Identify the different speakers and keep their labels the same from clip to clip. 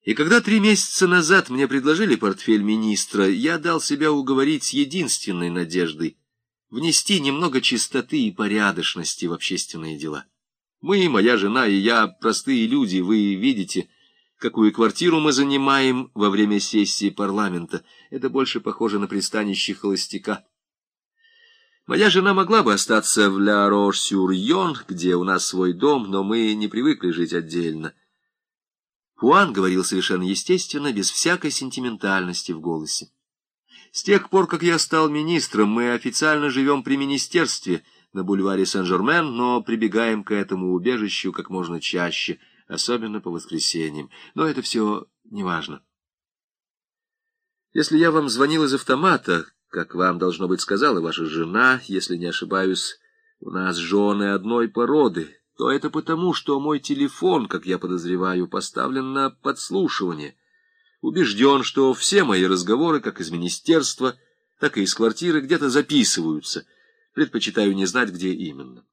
Speaker 1: И когда 3 месяца назад мне предложили портфель министра, я дал себя уговорить с единственной надеждой — внести немного чистоты и порядочности в общественные дела. Мы, моя жена и я, простые люди, вы видите, какую квартиру мы занимаем во время сессии парламента. Это больше похоже на пристанище холостяка. Моя жена могла бы остаться в Ля-Рош-сюр-Йон, где у нас свой дом, но мы не привыкли жить отдельно. Пуан говорил совершенно естественно, без всякой сентиментальности в голосе. С тех пор, как я стал министром, мы официально живем при министерстве на бульваре Сен-Жермен, но прибегаем к этому убежищу как можно чаще, особенно по воскресеньям. Но это все неважно. Если я вам звонил из автомата, как вам, должно быть, сказала ваша жена, если не ошибаюсь, у нас жены одной породы, то это потому, что мой телефон, как я подозреваю, поставлен на подслушивание. Убежден, что все мои разговоры, как из министерства, так и из квартиры, где-то записываются. Предпочитаю не знать, где именно.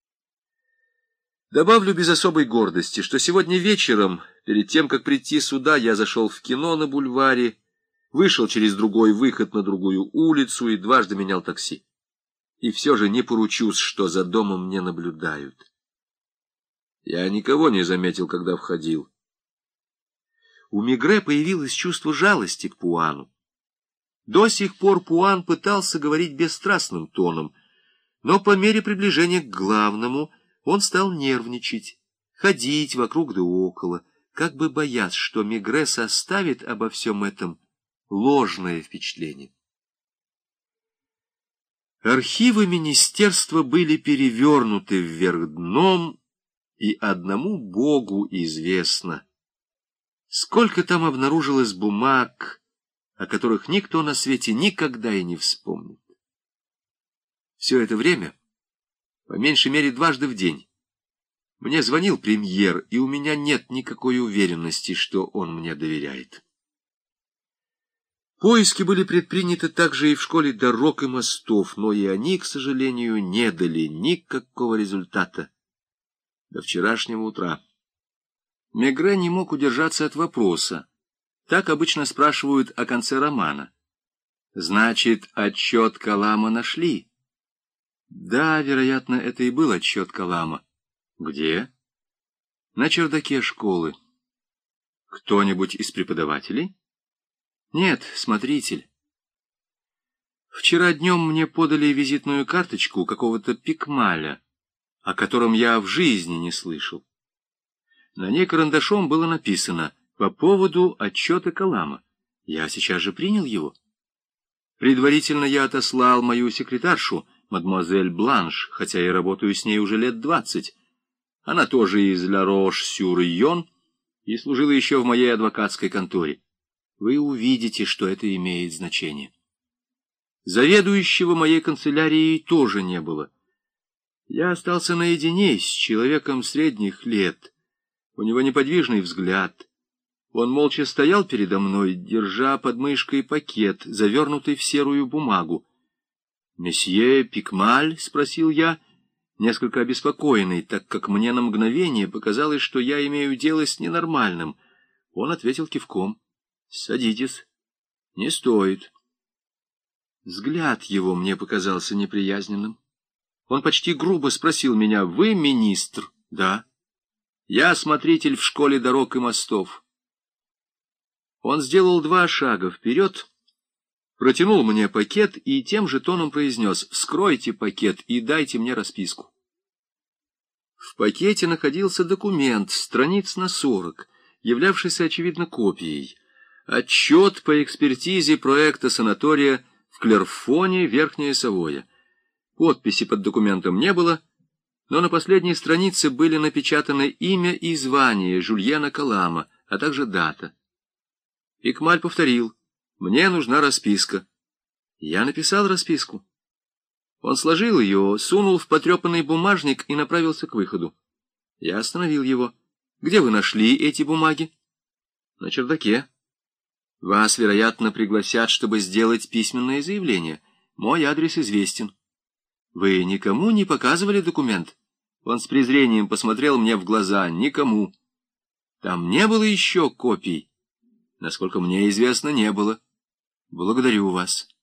Speaker 1: Добавлю без особой гордости, что сегодня вечером, перед тем, как прийти сюда, я зашел в кино на бульваре, вышел через другой выход на другую улицу и дважды менял такси. И все же не поручусь, что за домом не наблюдают. Я никого не заметил, когда входил. У Мегре появилось чувство жалости к Пуану. До сих пор Пуан пытался говорить бесстрастным тоном, но по мере приближения к главному он стал нервничать, ходить вокруг да около, как бы боясь, что Мегре составит обо всем этом ложное впечатление. Архивы министерства были перевернуты вверх дном, и одному Богу известно, сколько там обнаружилось бумаг, о которых никто на свете никогда и не вспомнит. Все это время, по меньшей мере дважды в день, мне звонил премьер, и у меня нет никакой уверенности, что он мне доверяет. Поиски были предприняты также и в школе дорог и мостов, но и они, к сожалению, не дали никакого результата до вчерашнего утра. Мегре не мог удержаться от вопроса. Так обычно спрашивают о конце романа. Значит, отчет Калама нашли? Да, вероятно, это и был отчет Калама. Где? На чердаке школы. Кто-нибудь из преподавателей? Нет, смотритель. Вчера днем мне подали визитную карточку какого-то Пикмаля, о котором я в жизни не слышал. На ней карандашом было написано «По поводу отчета Калама». Я сейчас же принял его. Предварительно я отослал мою секретаршу, мадемуазель Бланш, хотя и работаю с ней уже лет 20. Она тоже из Ля-Рош-сюр-Йон и служила еще в моей адвокатской конторе. Вы увидите, что это имеет значение. Заведующего моей канцелярией тоже не было. Я остался наедине с человеком средних лет. У него неподвижный взгляд. Он молча стоял передо мной, держа под мышкой пакет, завернутый в серую бумагу. «Месье Пикмаль?» — спросил я, несколько обеспокоенный, так как мне на мгновение показалось, что я имею дело с ненормальным. Он ответил кивком. «Садитесь». «Не стоит». Взгляд его мне показался неприязненным. Он почти грубо спросил меня: «Вы министр?» «Да». «Я смотритель в школе дорог и мостов». Он сделал 2 шага вперед, протянул мне пакет и тем же тоном произнес: «Вскройте пакет и дайте мне расписку». В пакете находился документ, страниц на 40, являвшийся, очевидно, копией. Отчет по экспертизе проекта санатория в Клерфоне, Верхняя Савойя. Подписи под документом не было, но на последней странице были напечатаны имя и звание Жюльена Калама, а также дата. Пикмаль повторил: «Мне нужна расписка». Я написал расписку. Он сложил ее, сунул в потрепанный бумажник и направился к выходу. Я остановил его. «Где вы нашли эти бумаги?» «На чердаке». «Вас, вероятно, пригласят, чтобы сделать письменное заявление. Мой адрес известен». «Вы никому не показывали документ?» Он с презрением посмотрел мне в глаза. «Никому». «Там не было еще копий?» Насколько мне известно, не было. Благодарю вас.